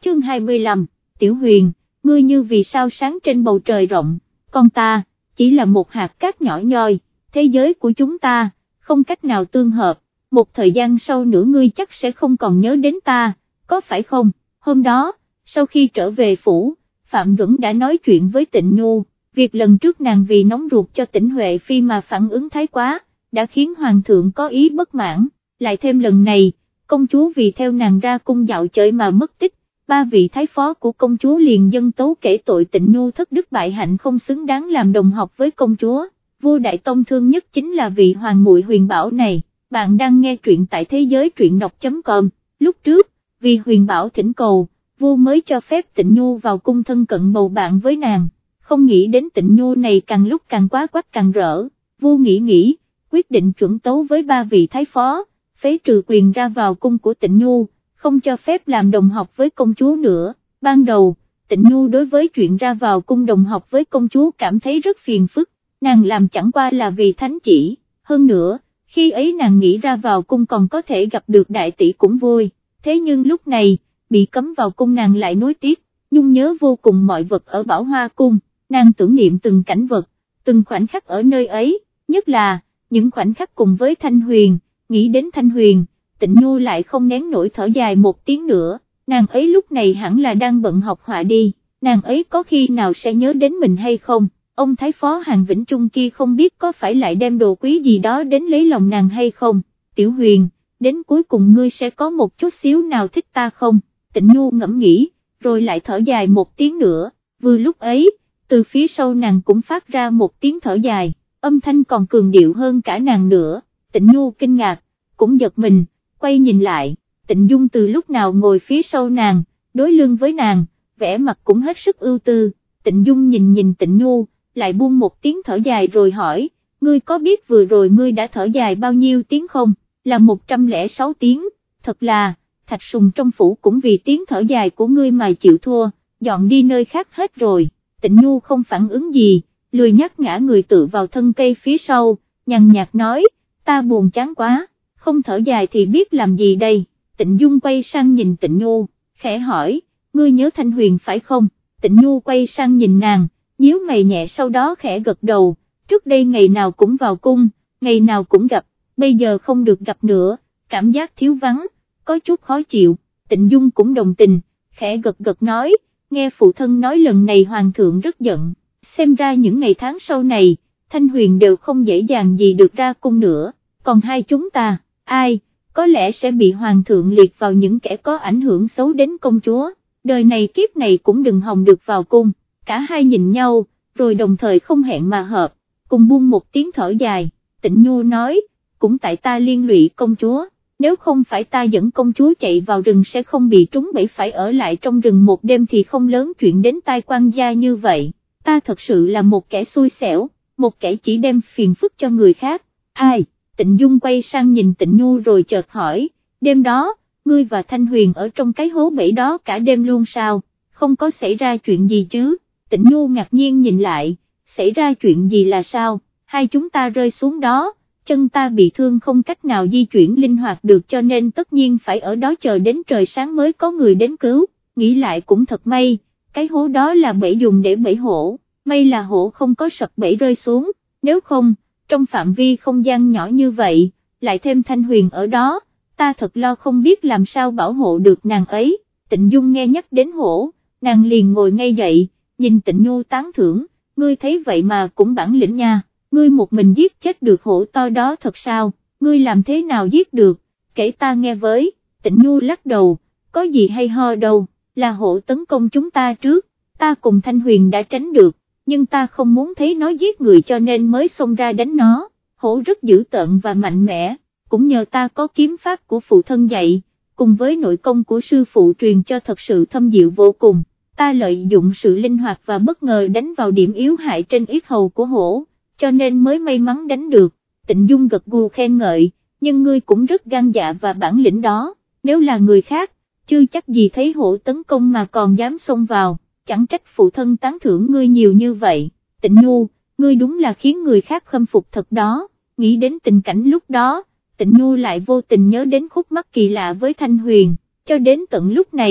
chương 25, Tiểu Huyền, ngươi như vì sao sáng trên bầu trời rộng, còn ta, chỉ là một hạt cát nhỏ nhoi, thế giới của chúng ta, không cách nào tương hợp, một thời gian sau nữa ngươi chắc sẽ không còn nhớ đến ta, có phải không? Hôm đó, sau khi trở về phủ, Phạm Duẩn đã nói chuyện với Tịnh Nhu, việc lần trước nàng vì nóng ruột cho Tĩnh Huệ Phi mà phản ứng thái quá, đã khiến Hoàng thượng có ý bất mãn, lại thêm lần này, công chúa vì theo nàng ra cung dạo chơi mà mất tích, ba vị thái phó của công chúa liền dâng tấu kể tội Tịnh Nhu thất đức bại hạnh không xứng đáng làm đồng học với công chúa. Vua Đại Tông thương nhất chính là vị hoàng muội Huyền Bảo này. Bạn đang nghe truyện tại thế giới truyện đọc.com, lúc trước, vì Huyền Bảo thỉnh cầu, vua mới cho phép Tịnh Nhu vào cung thân cận bầu bạn với nàng, không nghĩ đến Tịnh Nhu này càng lúc càng quá quắt càng rỡ, vua nghĩ, quyết định chuẩn tấu với ba vị thái phó, phế trừ quyền ra vào cung của Tịnh Nhu, không cho phép làm đồng học với công chúa nữa. Ban đầu, Tịnh Nhu đối với chuyện ra vào cung đồng học với công chúa cảm thấy rất phiền phức, nàng làm chẳng qua là vì thánh chỉ, hơn nữa, khi ấy nàng nghĩ ra vào cung còn có thể gặp được đại tỷ cũng vui, thế nhưng lúc này, bị cấm vào cung nàng lại nuối tiếc, nhung nhớ vô cùng mọi vật ở Bảo Hoa cung, nàng tưởng niệm từng cảnh vật, từng khoảnh khắc ở nơi ấy, nhất là, những khoảnh khắc cùng với Thanh Huyền, nghĩ đến Thanh Huyền, Tịnh Nhu lại không nén nổi thở dài một tiếng nữa, nàng ấy lúc này hẳn là đang bận học họa đi, nàng ấy có khi nào sẽ nhớ đến mình hay không? Ông Thái Phó Hàng Vĩnh Trung kia không biết có phải lại đem đồ quý gì đó đến lấy lòng nàng hay không, Tiểu Huyền, đến cuối cùng ngươi sẽ có một chút xíu nào thích ta không? Tịnh Nhu ngẫm nghĩ, rồi lại thở dài một tiếng nữa, vừa lúc ấy, từ phía sau nàng cũng phát ra một tiếng thở dài, âm thanh còn cường điệu hơn cả nàng nữa, Tịnh Nhu kinh ngạc, cũng giật mình, quay nhìn lại, Tịnh Dung từ lúc nào ngồi phía sau nàng, đối lưng với nàng, vẻ mặt cũng hết sức ưu tư, Tịnh Dung nhìn Tịnh Nhu, lại buông một tiếng thở dài rồi hỏi, ngươi có biết vừa rồi ngươi đã thở dài bao nhiêu tiếng không? Là 106 tiếng, thật là, Thạch Sùng trong phủ cũng vì tiếng thở dài của ngươi mà chịu thua, dọn đi nơi khác hết rồi. Tịnh Nhu không phản ứng gì, lười nhác ngã người tựa vào thân cây phía sau, nhàn nhạt nói, ta buồn chán quá, không thở dài thì biết làm gì đây? Tịnh Dung quay sang nhìn Tịnh Nhu, khẽ hỏi, ngươi nhớ Thanh Huyền phải không? Tịnh Nhu quay sang nhìn nàng, nhíu mày nhẹ sau đó khẽ gật đầu, trước đây ngày nào cũng vào cung, ngày nào cũng gặp, bây giờ không được gặp nữa, cảm giác thiếu vắng, có chút khó chịu. Tịnh Dung cũng đồng tình, khẽ gật gật nói, nghe phụ thân nói lần này hoàng thượng rất giận, xem ra những ngày tháng sau này, Thanh Huyền đều không dễ dàng gì được ra cung nữa, còn hai chúng ta, ai, có lẽ sẽ bị hoàng thượng liệt vào những kẻ có ảnh hưởng xấu đến công chúa, đời này kiếp này cũng đừng hòng được vào cung. Cả hai nhìn nhau, rồi đồng thời không hẹn mà hợp, cùng buông một tiếng thở dài, Tịnh Nhu nói, cũng tại ta liên lụy công chúa, nếu không phải ta dẫn công chúa chạy vào rừng sẽ không bị trúng bẫy phải ở lại trong rừng một đêm thì không lớn chuyện đến tai quan gia như vậy, ta thật sự là một kẻ xui xẻo, một kẻ chỉ đem phiền phức cho người khác, ai? Tịnh Dung quay sang nhìn Tịnh Nhu rồi chợt hỏi, đêm đó, ngươi và Thanh Huyền ở trong cái hố bẫy đó cả đêm luôn sao, không có xảy ra chuyện gì chứ? Tịnh Nhu ngạc nhiên nhìn lại, xảy ra chuyện gì là sao, hai chúng ta rơi xuống đó, chân ta bị thương không cách nào di chuyển linh hoạt được cho nên tất nhiên phải ở đó chờ đến trời sáng mới có người đến cứu, nghĩ lại cũng thật may, cái hố đó là bẫy dùng để bẫy hổ, may là hổ không có sập bẫy rơi xuống, nếu không, trong phạm vi không gian nhỏ như vậy, lại thêm Thanh Huyền ở đó, ta thật lo không biết làm sao bảo hộ được nàng ấy. Tịnh Dung nghe nhắc đến hổ, nàng liền ngồi ngay dậy, nhìn Tịnh Nhu tán thưởng, ngươi thấy vậy mà cũng bản lĩnh nha, ngươi một mình giết chết được hổ to đó thật sao, ngươi làm thế nào giết được, kể ta nghe với. Tịnh Nhu lắc đầu, có gì hay ho đâu, là hổ tấn công chúng ta trước, ta cùng Thanh Huyền đã tránh được, nhưng ta không muốn thấy nó giết người cho nên mới xông ra đánh nó, hổ rất dữ tợn và mạnh mẽ, cũng nhờ ta có kiếm pháp của phụ thân dạy, cùng với nội công của sư phụ truyền cho thật sự thâm diệu vô cùng. Ta lợi dụng sự linh hoạt và bất ngờ đánh vào điểm yếu hại trên yết hầu của hổ, cho nên mới may mắn đánh được. Tịnh Dung gật gù khen ngợi, nhưng ngươi cũng rất gan dạ và bản lĩnh đó, nếu là người khác, chưa chắc gì thấy hổ tấn công mà còn dám xông vào, chẳng trách phụ thân tán thưởng ngươi nhiều như vậy. Tịnh Nhu, ngươi đúng là khiến người khác khâm phục thật đó, nghĩ đến tình cảnh lúc đó, Tịnh Nhu lại vô tình nhớ đến khúc mắc kỳ lạ với Thanh Huyền, cho đến tận lúc này,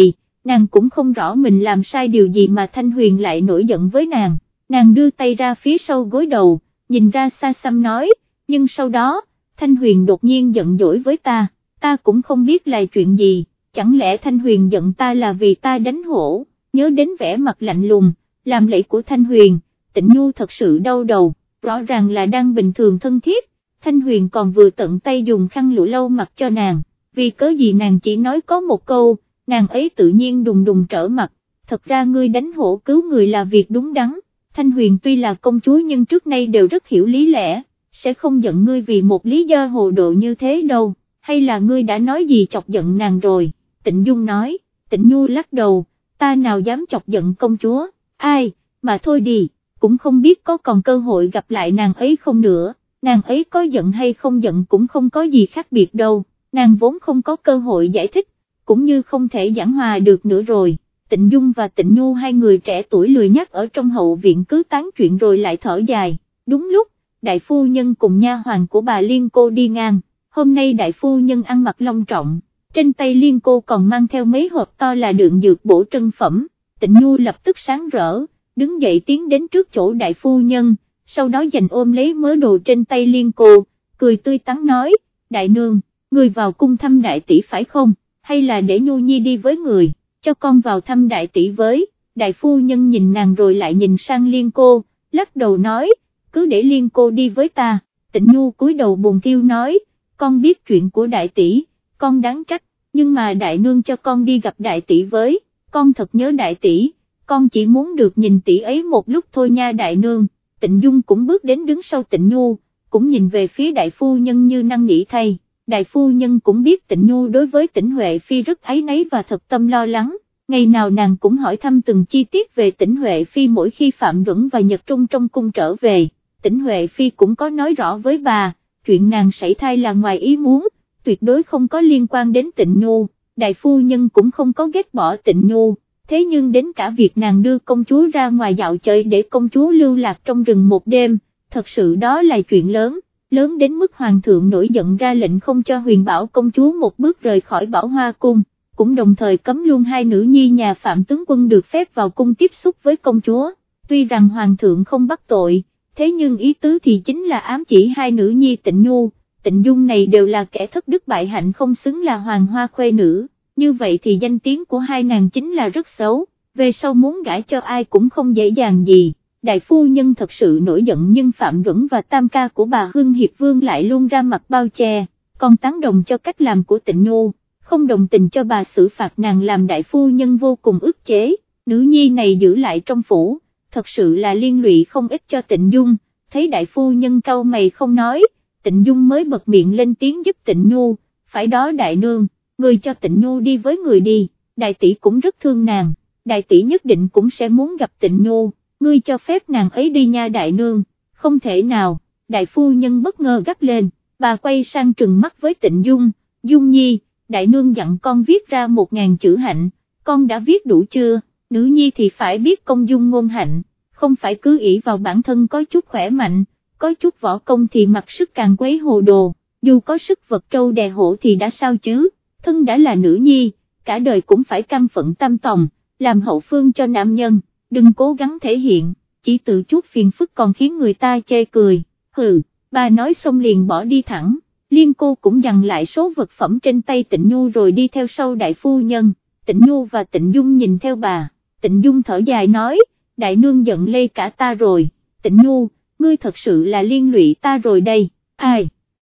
nàng cũng không rõ mình làm sai điều gì mà Thanh Huyền lại nổi giận với nàng đưa tay ra phía sau gối đầu, nhìn ra xa xăm nói, nhưng sau đó, Thanh Huyền đột nhiên giận dỗi với ta cũng không biết là chuyện gì, chẳng lẽ Thanh Huyền giận ta là vì ta đánh hổ, nhớ đến vẻ mặt lạnh lùng, làm lẫy của Thanh Huyền, Tịnh Nhu thật sự đau đầu, rõ ràng là đang bình thường thân thiết, Thanh Huyền còn vừa tận tay dùng khăn lụa lau mặt cho nàng, vì cớ gì nàng chỉ nói có một câu, nàng ấy tự nhiên đùng đùng trở mặt, thật ra ngươi đánh hổ cứu người là việc đúng đắn, Thanh Huyền tuy là công chúa nhưng trước nay đều rất hiểu lý lẽ, sẽ không giận ngươi vì một lý do hồ đồ như thế đâu, hay là ngươi đã nói gì chọc giận nàng rồi, Tịnh Dung nói, Tịnh Nhu lắc đầu, ta nào dám chọc giận công chúa, ai, mà thôi đi, cũng không biết có còn cơ hội gặp lại nàng ấy không nữa, nàng ấy có giận hay không giận cũng không có gì khác biệt đâu, nàng vốn không có cơ hội giải thích, cũng như không thể giảng hòa được nữa rồi. Tịnh Dung và Tịnh Nhu hai người trẻ tuổi lười nhác ở trong hậu viện cứ tán chuyện rồi lại thở dài, đúng lúc, đại phu nhân cùng nha hoàn của bà Liên cô đi ngang, hôm nay đại phu nhân ăn mặc long trọng, trên tay Liên cô còn mang theo mấy hộp to là đựng dược bổ trân phẩm, Tịnh Nhu lập tức sáng rỡ, đứng dậy tiến đến trước chỗ đại phu nhân, sau đó giành ôm lấy mớ đồ trên tay Liên cô, cười tươi tắn nói, đại nương, người vào cung thăm đại tỷ phải không, hay là để Nhu Nhi đi với người, cho con vào thăm đại tỷ với, đại phu nhân nhìn nàng rồi lại nhìn sang Liên cô, lắc đầu nói, cứ để Liên cô đi với ta, Tịnh Nhu cúi đầu buồn thiu nói, con biết chuyện của đại tỷ, con đáng trách, nhưng mà đại nương cho con đi gặp đại tỷ với, con thật nhớ đại tỷ, con chỉ muốn được nhìn tỷ ấy một lúc thôi nha đại nương. Tịnh Dung cũng bước đến đứng sau Tịnh Nhu, cũng nhìn về phía đại phu nhân như năn nỉ thay, đại phu nhân cũng biết Tịnh Nhu đối với Tĩnh Huệ Phi rất áy náy và thật tâm lo lắng, ngày nào nàng cũng hỏi thăm từng chi tiết về Tĩnh Huệ Phi mỗi khi Phạm Duẩn và Nhật Trung trong cung trở về, Tĩnh Huệ Phi cũng có nói rõ với bà, chuyện nàng sảy thai là ngoài ý muốn, tuyệt đối không có liên quan đến Tịnh Nhu, đại phu nhân cũng không có ghét bỏ Tịnh Nhu. Thế nhưng đến cả việc nàng đưa công chúa ra ngoài dạo chơi để công chúa lưu lạc trong rừng một đêm, thật sự đó là chuyện lớn, lớn đến mức hoàng thượng nổi giận ra lệnh không cho Huyền Bảo công chúa một bước rời khỏi Bảo Hoa cung, cũng đồng thời cấm luôn hai nữ nhi nhà Phạm tướng quân được phép vào cung tiếp xúc với công chúa, tuy rằng hoàng thượng không bắt tội, thế nhưng ý tứ thì chính là ám chỉ hai nữ nhi Tịnh Nhu, Tịnh Dung này đều là kẻ thất đức bại hạnh không xứng là hoàng hoa khuê nữ. Như vậy thì danh tiếng của hai nàng chính là rất xấu, về sau muốn gả cho ai cũng không dễ dàng gì, đại phu nhân thật sự nổi giận nhưng Phạm Duẩn và tam ca của bà Hưng Hiệp Vương lại luôn ra mặt bao che, còn tán đồng cho cách làm của Tịnh Nhu, không đồng tình cho bà xử phạt nàng làm đại phu nhân vô cùng ức chế, nữ nhi này giữ lại trong phủ, thật sự là liên lụy không ít cho Tịnh Dung, thấy đại phu nhân cau mày không nói, Tịnh Dung mới bật miệng lên tiếng giúp Tịnh Nhu, phải đó đại nương. Người cho Tịnh Nhu đi với người đi, đại tỷ cũng rất thương nàng, đại tỷ nhất định cũng sẽ muốn gặp Tịnh Nhu, ngươi cho phép nàng ấy đi nha đại nương, không thể nào, đại phu nhân bất ngờ gắt lên, bà quay sang trừng mắt với Tịnh Dung, Dung Nhi, đại nương dặn con viết ra 1000 chữ hạnh, con đã viết đủ chưa, nữ nhi thì phải biết công dung ngôn hạnh, không phải cứ ỷ vào bản thân có chút khỏe mạnh, có chút võ công thì mặc sức càng quấy hồ đồ, dù có sức vật trâu đè hổ thì đã sao chứ. Thân đã là nữ nhi, cả đời cũng phải cam phận tam tòng, làm hậu phương cho nam nhân, đừng cố gắng thể hiện, chỉ tự chuốc phiền phức còn khiến người ta chê cười, hừ, bà nói xong liền bỏ đi thẳng, Liên cô cũng dằn lại số vật phẩm trên tay Tịnh Nhu rồi đi theo sau đại phu nhân, Tịnh Nhu và Tịnh Dung nhìn theo bà, Tịnh Dung thở dài nói, đại nương giận lây cả ta rồi, Tịnh Nhu, ngươi thật sự là liên lụy ta rồi đây, ai?